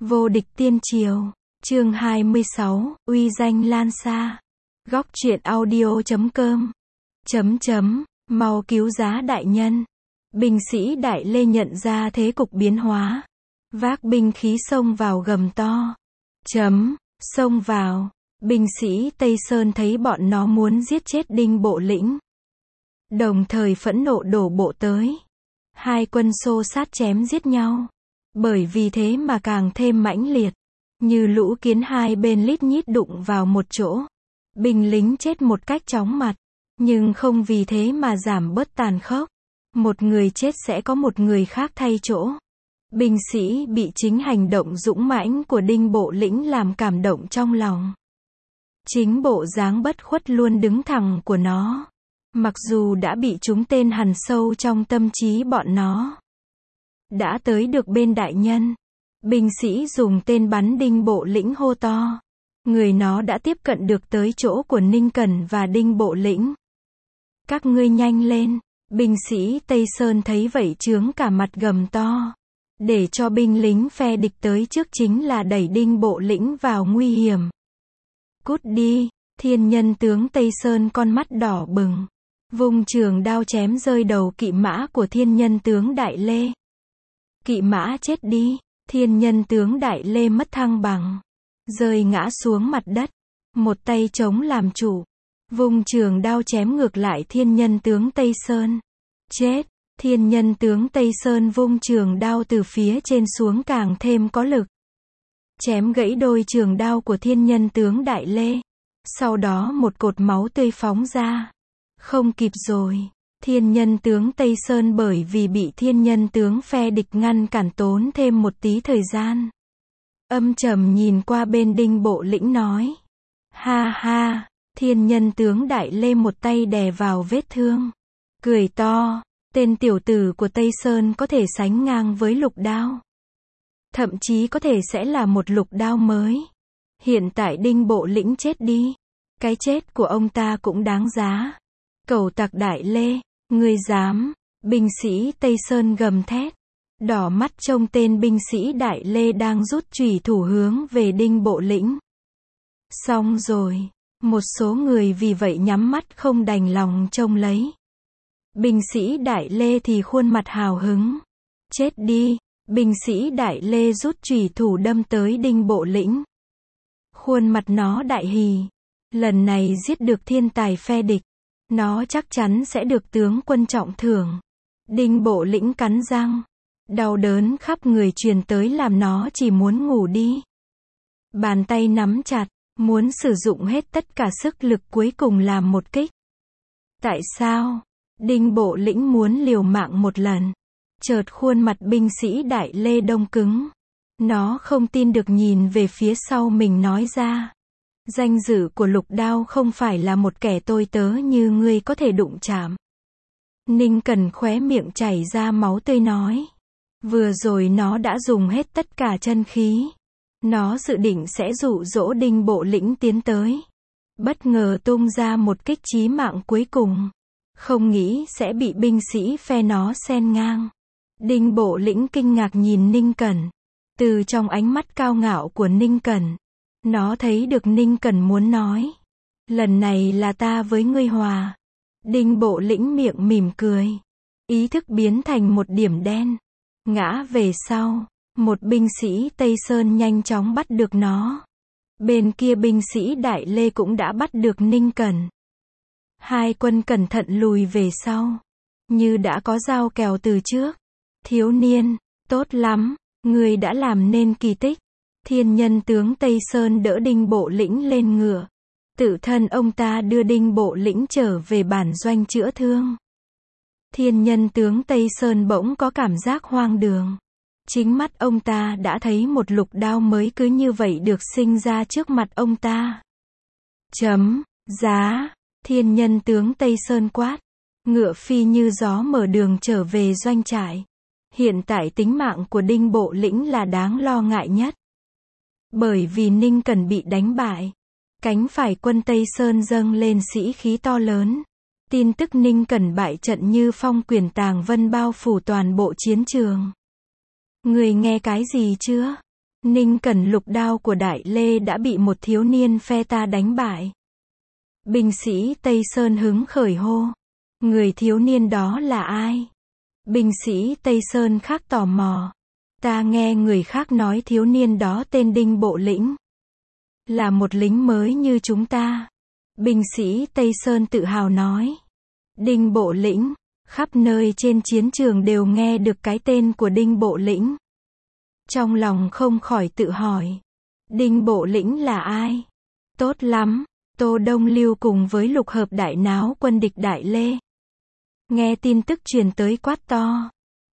Vô địch tiên triều, chương 26, uy danh lan xa. Góc truyện audio.com. Mau cứu giá đại nhân. Binh sĩ Đại Lê nhận ra thế cục biến hóa. Vác binh khí xông vào gầm to. Xông vào. Binh sĩ Tây Sơn thấy bọn nó muốn giết chết Đinh Bộ Lĩnh. Đồng thời phẫn nộ đổ bộ tới. Hai quân xô sát chém giết nhau. Bởi vì thế mà càng thêm mãnh liệt. Như lũ kiến hai bên lít nhít đụng vào một chỗ. Binh lính chết một cách chóng mặt. Nhưng không vì thế mà giảm bớt tàn khốc. Một người chết sẽ có một người khác thay chỗ. Binh sĩ bị chính hành động dũng mãnh của Đinh Bộ Lĩnh làm cảm động trong lòng. Chính bộ dáng bất khuất luôn đứng thẳng của nó. Mặc dù đã bị trúng tên hằn sâu trong tâm trí bọn nó. Đã tới được bên đại nhân. Binh sĩ dùng tên bắn Đinh Bộ Lĩnh hô to. Người nó đã tiếp cận được tới chỗ của Ninh Cẩn và Đinh Bộ Lĩnh. Các ngươi nhanh lên. Binh sĩ Tây Sơn thấy vậy trướng cả mặt gầm to. Để cho binh lính phe địch tới trước chính là đẩy Đinh Bộ Lĩnh vào nguy hiểm. Cút đi. Thiên nhân tướng Tây Sơn con mắt đỏ bừng. Vung trường đao chém rơi đầu kỵ mã của thiên nhân tướng Đại Lê. Kỵ mã chết đi. Thiên nhân tướng Đại Lê mất thăng bằng. Rơi ngã xuống mặt đất. Một tay chống làm chủ. Vung trường đao chém ngược lại thiên nhân tướng Tây Sơn. Chết. Thiên nhân tướng Tây Sơn vung trường đao từ phía trên xuống càng thêm có lực. Chém gãy đôi trường đao của thiên nhân tướng Đại Lê. Sau đó một cột máu tươi phóng ra. Không kịp rồi. Thiên nhân tướng Tây Sơn bởi vì bị thiên nhân tướng phe địch ngăn cản tốn thêm một tí thời gian. Âm trầm nhìn qua bên Đinh Bộ Lĩnh nói. Ha ha. Thiên nhân tướng Đại Lê một tay đè vào vết thương. Cười to. Tên tiểu tử của Tây Sơn có thể sánh ngang với Lục Đao. Thậm chí có thể sẽ là một Lục Đao mới. Hiện tại Đinh Bộ Lĩnh chết đi. Cái chết của ông ta cũng đáng giá. Cẩu tặc Đại Lê, ngươi dám. Binh sĩ Tây Sơn gầm thét. Đỏ mắt trông tên binh sĩ Đại Lê đang rút chùy thủ hướng về Đinh Bộ Lĩnh. Xong rồi. Một số người vì vậy nhắm mắt không đành lòng trông lấy. Binh sĩ Đại Lê thì khuôn mặt hào hứng. Chết đi. Binh sĩ Đại Lê rút chùy thủ đâm tới Đinh Bộ Lĩnh. Khuôn mặt nó đại hỉ. Lần này giết được thiên tài phe địch. Nó chắc chắn sẽ được tướng quân trọng thưởng. Đinh Bộ Lĩnh cắn răng. Đau đớn khắp người truyền tới làm nó chỉ muốn ngủ đi. Bàn tay nắm chặt. Muốn sử dụng hết tất cả sức lực cuối cùng làm một kích. Tại sao? Đinh Bộ Lĩnh muốn liều mạng một lần. Chợt khuôn mặt binh sĩ Đại Lê đông cứng. Nó không tin được nhìn về phía sau mình nói ra. Danh dự của Lục Đao không phải là một kẻ tôi tớ như ngươi có thể đụng chạm. Ninh Cẩn khóe miệng chảy ra máu tươi nói. Vừa rồi nó đã dùng hết tất cả chân khí. Nó dự định sẽ dụ dỗ Đinh Bộ Lĩnh tiến tới. Bất ngờ tung ra một kích chí mạng cuối cùng. Không nghĩ sẽ bị binh sĩ phe nó xen ngang. Đinh Bộ Lĩnh kinh ngạc nhìn Ninh Cẩn. Từ trong ánh mắt cao ngạo của Ninh Cẩn. Nó thấy được Ninh Cẩn muốn nói. Lần này là ta với ngươi hòa. Đinh Bộ Lĩnh miệng mỉm cười. Ý thức biến thành một điểm đen. Ngã về sau. Một binh sĩ Tây Sơn nhanh chóng bắt được nó. Bên kia binh sĩ Đại Lê cũng đã bắt được Ninh Cẩn. Hai quân cẩn thận lùi về sau. Như đã có giao kèo từ trước. Thiếu niên, tốt lắm, ngươi đã làm nên kỳ tích. Thiên nhân tướng Tây Sơn đỡ Đinh Bộ Lĩnh lên ngựa. Tự thân ông ta đưa Đinh Bộ Lĩnh trở về bản doanh chữa thương. Thiên nhân tướng Tây Sơn bỗng có cảm giác hoang đường. Chính mắt ông ta đã thấy một Lục Đao mới cứ như vậy được sinh ra trước mặt ông ta. Giá. Thiên nhân tướng Tây Sơn quát. Ngựa phi như gió mở đường trở về doanh trại. Hiện tại tính mạng của Đinh Bộ Lĩnh là đáng lo ngại nhất. Bởi vì Ninh Cẩn bị đánh bại. Cánh phải quân Tây Sơn dâng lên sĩ khí to lớn. Tin tức Ninh Cẩn bại trận như phong quyển tàng vân bao phủ toàn bộ chiến trường. Người nghe cái gì chưa? Ninh Cẩn lục đao của Đại Lê đã bị một thiếu niên phe ta đánh bại. Binh sĩ Tây Sơn hứng khởi hô. Người thiếu niên đó là ai? Binh sĩ Tây Sơn khác tò mò. Ta nghe người khác nói thiếu niên đó tên Đinh Bộ Lĩnh. Là một lính mới như chúng ta. Binh sĩ Tây Sơn tự hào nói. Đinh Bộ Lĩnh, khắp nơi trên chiến trường đều nghe được cái tên của Đinh Bộ Lĩnh. Trong lòng không khỏi tự hỏi. Đinh Bộ Lĩnh là ai? Tốt lắm, Tô Đông Lưu cùng với lục hợp đại náo quân địch Đại Lê. Nghe tin tức truyền tới quát to.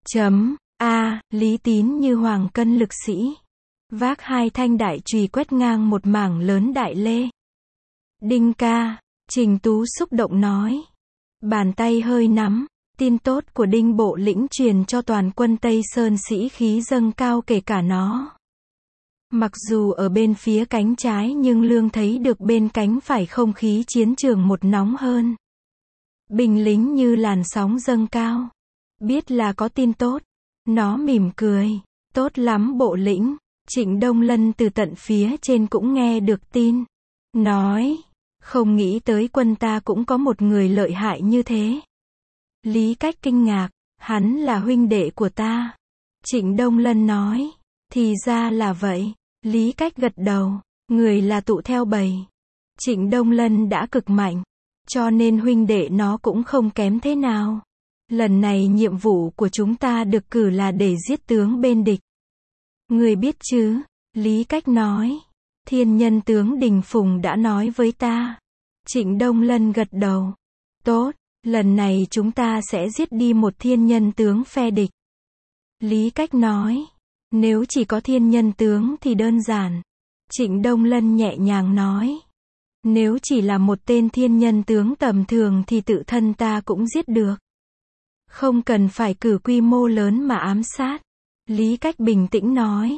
Lý Tín như hoàng cân lực sĩ. Vác hai thanh đại chùy quét ngang một mảng lớn Đại Lê. Đinh ca, Trình Tú xúc động nói. Bàn tay hơi nắm, tin tốt của Đinh Bộ Lĩnh truyền cho toàn quân Tây Sơn sĩ khí dâng cao kể cả nó. Mặc dù ở bên phía cánh trái nhưng Lương thấy được bên cánh phải không khí chiến trường một nóng hơn. Binh lính như làn sóng dâng cao. Biết là có tin tốt. Nó mỉm cười. Tốt lắm Bộ Lĩnh. Trịnh Đông Lân từ tận phía trên cũng nghe được tin. Nói. Không nghĩ tới quân ta cũng có một người lợi hại như thế. Lý Cách kinh ngạc. Hắn là huynh đệ của ta. Trịnh Đông Lân nói. Thì ra là vậy. Lý Cách gật đầu. Người là tụ theo bầy. Trịnh Đông Lân đã cực mạnh. Cho nên huynh đệ nó cũng không kém thế nào. Lần này nhiệm vụ của chúng ta được cử là để giết tướng bên địch. Người biết chứ? Lý Cách nói. Thiên nhân tướng Đình Phùng đã nói với ta. Trịnh Đông Lân gật đầu. Tốt, lần này chúng ta sẽ giết đi một thiên nhân tướng phe địch. Lý Cách nói. Nếu chỉ có thiên nhân tướng thì đơn giản. Trịnh Đông Lân nhẹ nhàng nói. Nếu chỉ là một tên thiên nhân tướng tầm thường thì tự thân ta cũng giết được. Không cần phải cử quy mô lớn mà ám sát. Lý Cách bình tĩnh nói.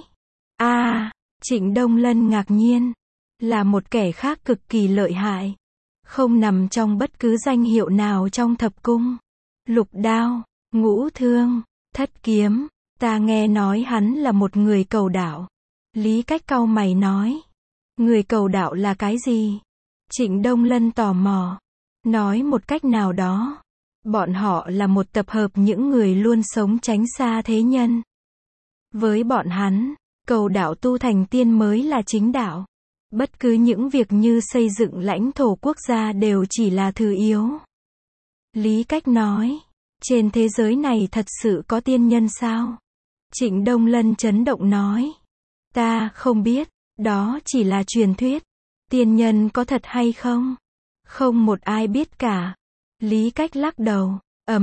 Trịnh Đông Lân ngạc nhiên. Là một kẻ khác cực kỳ lợi hại. Không nằm trong bất cứ danh hiệu nào trong thập cung. Lục đao, ngũ thương, thất kiếm. Ta nghe nói hắn là một người cầu đạo. Lý Cách cau mày nói. Người cầu đạo là cái gì? Trịnh Đông Lân tò mò. Nói một cách nào đó. Bọn họ là một tập hợp những người luôn sống tránh xa thế nhân. Với bọn hắn, cầu đạo tu thành tiên mới là chính đạo. Bất cứ những việc như xây dựng lãnh thổ quốc gia đều chỉ là thứ yếu. Lý Cách nói. Trên thế giới này thật sự có tiên nhân sao? Trịnh Đông Lân chấn động nói. Ta không biết, đó chỉ là truyền thuyết. Tiên nhân có thật hay không? Không một ai biết cả. Lý Cách lắc đầu.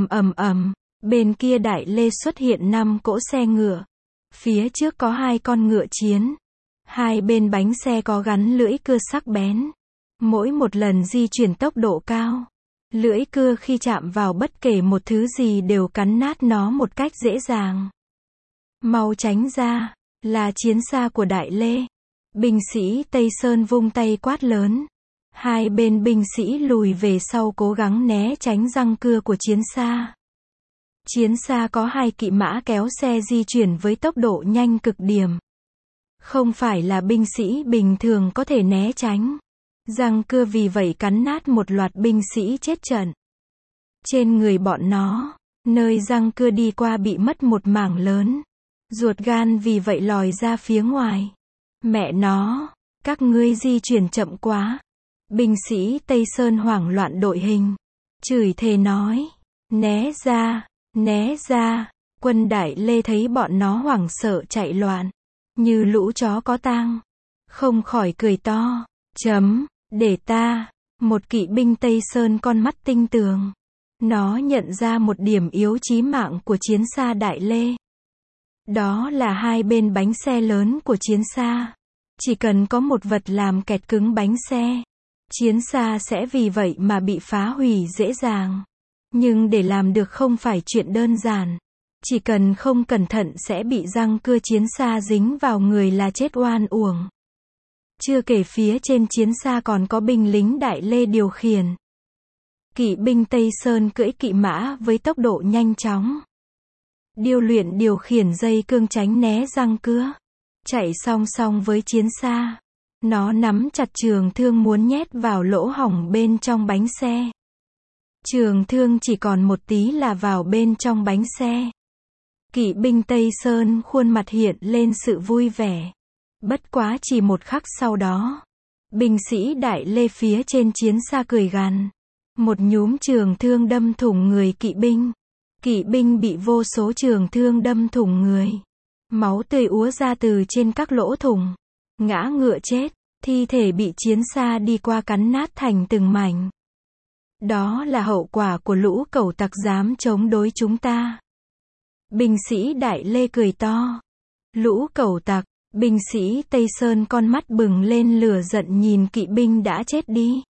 Bên kia Đại Lê xuất hiện 5 cỗ xe ngựa. Phía trước có 2 con ngựa chiến. Hai bên bánh xe có gắn lưỡi cưa sắc bén. Mỗi một lần di chuyển tốc độ cao. Lưỡi cưa khi chạm vào bất kể một thứ gì đều cắn nát nó một cách dễ dàng. Mau tránh ra, là chiến xa của Đại Lê. Binh sĩ Tây Sơn vung tay quát lớn. Hai bên binh sĩ lùi về sau cố gắng né tránh răng cưa của chiến xa. Chiến xa có 2 kỵ mã kéo xe di chuyển với tốc độ nhanh cực điểm. Không phải là binh sĩ bình thường có thể né tránh. Răng cưa vì vậy cắn nát một loạt binh sĩ chết trận. Trên người bọn nó, nơi răng cưa đi qua bị mất một mảng lớn. Ruột gan vì vậy lòi ra phía ngoài. Mẹ nó, các ngươi di chuyển chậm quá. Binh sĩ Tây Sơn hoảng loạn đội hình. Chửi thề nói. Né ra, né ra. Quân Đại Lê thấy bọn nó hoảng sợ chạy loạn. Như lũ chó có tang. Không khỏi cười to. Để ta. Một kỵ binh Tây Sơn con mắt tinh tường. Nó nhận ra một điểm yếu chí mạng của chiến xa Đại Lê. Đó là hai bên bánh xe lớn của chiến xa. Chỉ cần có một vật làm kẹt cứng bánh xe, chiến xa sẽ vì vậy mà bị phá hủy dễ dàng. Nhưng để làm được không phải chuyện đơn giản. Chỉ cần không cẩn thận sẽ bị răng cưa chiến xa dính vào người là chết oan uổng. Chưa kể phía trên chiến xa còn có binh lính Đại Lê điều khiển. Kỵ binh Tây Sơn cưỡi kỵ mã với tốc độ nhanh chóng. Điêu luyện điều khiển dây cương tránh né răng cưa. chạy song song với chiến xa. Nó nắm chặt trường thương muốn nhét vào lỗ hổng bên trong bánh xe. Trường thương chỉ còn một tí là vào bên trong bánh xe. Kỵ binh Tây Sơn khuôn mặt hiện lên sự vui vẻ. Bất quá chỉ một khắc sau đó, binh sĩ Đại Lê phía trên chiến xa cười gằn. Một nhúm trường thương đâm thủng người kỵ binh. Kỵ binh bị vô số trường thương đâm thủng người. Máu tươi úa ra từ trên các lỗ thủng. Ngã ngựa chết, thi thể bị chiến xa đi qua cắn nát thành từng mảnh. Đó là hậu quả của lũ cẩu tặc dám chống đối chúng ta. Binh sĩ Đại Lê cười to. Lũ cẩu tặc, binh sĩ Tây Sơn con mắt bừng lên lửa giận nhìn kỵ binh đã chết đi.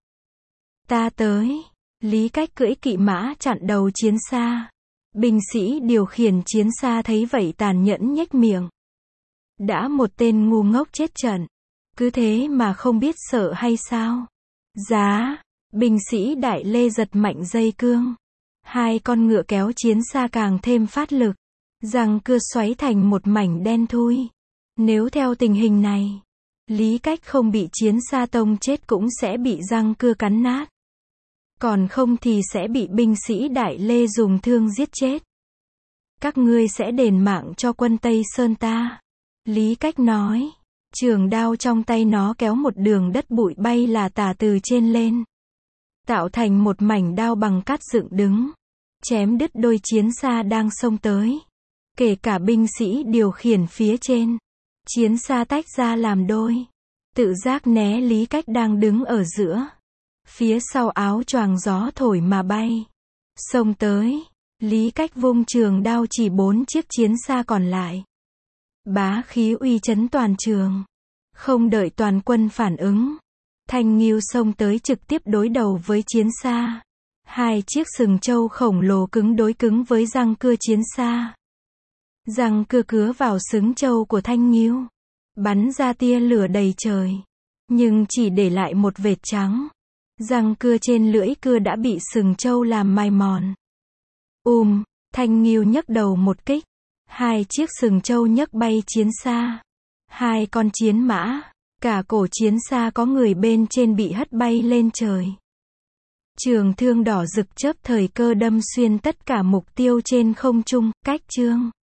Ta tới. Lý Cách cưỡi kỵ mã chặn đầu chiến xa. Binh sĩ điều khiển chiến xa thấy vậy tàn nhẫn nhếch miệng. Đã một tên ngu ngốc chết trận. Cứ thế mà không biết sợ hay sao? Giá. Binh sĩ Đại Lê giật mạnh dây cương. Hai con ngựa kéo chiến xa càng thêm phát lực. Răng cưa xoáy thành một mảnh đen thui. Nếu theo tình hình này, Lý Cách không bị chiến xa tông chết cũng sẽ bị răng cưa cắn nát. Còn không thì sẽ bị binh sĩ Đại Lê dùng thương giết chết. Các ngươi sẽ đền mạng cho quân Tây Sơn ta. Lý Cách nói. Trường đao trong tay nó kéo một đường đất bụi bay là tả từ trên lên. Tạo thành một mảnh đao bằng cát dựng đứng. Chém đứt đôi chiến xa đang xông tới. Kể cả binh sĩ điều khiển phía trên. Chiến xa tách ra làm đôi. Tự giác né Lý Cách đang đứng ở giữa. Phía sau áo choàng gió thổi mà bay. Xông tới. Lý Cách vung trường đao chỉ 4 chiếc chiến xa còn lại. Bá khí uy chấn toàn trường. Không đợi toàn quân phản ứng. Thanh Nghiêu xông tới trực tiếp đối đầu với chiến xa. 2 chiếc sừng trâu khổng lồ cứng đối cứng với răng cưa chiến xa. Răng cưa cứa vào sừng trâu của Thanh Nghiêu. Bắn ra tia lửa đầy trời. Nhưng chỉ để lại một vệt trắng. Răng cưa trên lưỡi cưa đã bị sừng trâu làm mài mòn. Thanh Nghiêu nhấc đầu một kích. 2 chiếc sừng trâu nhấc bay chiến xa. 2 con chiến mã. Cả cổ chiến xa có người bên trên bị hất bay lên trời. Trường thương đỏ rực chớp thời cơ đâm xuyên tất cả mục tiêu trên không trung. Cách chương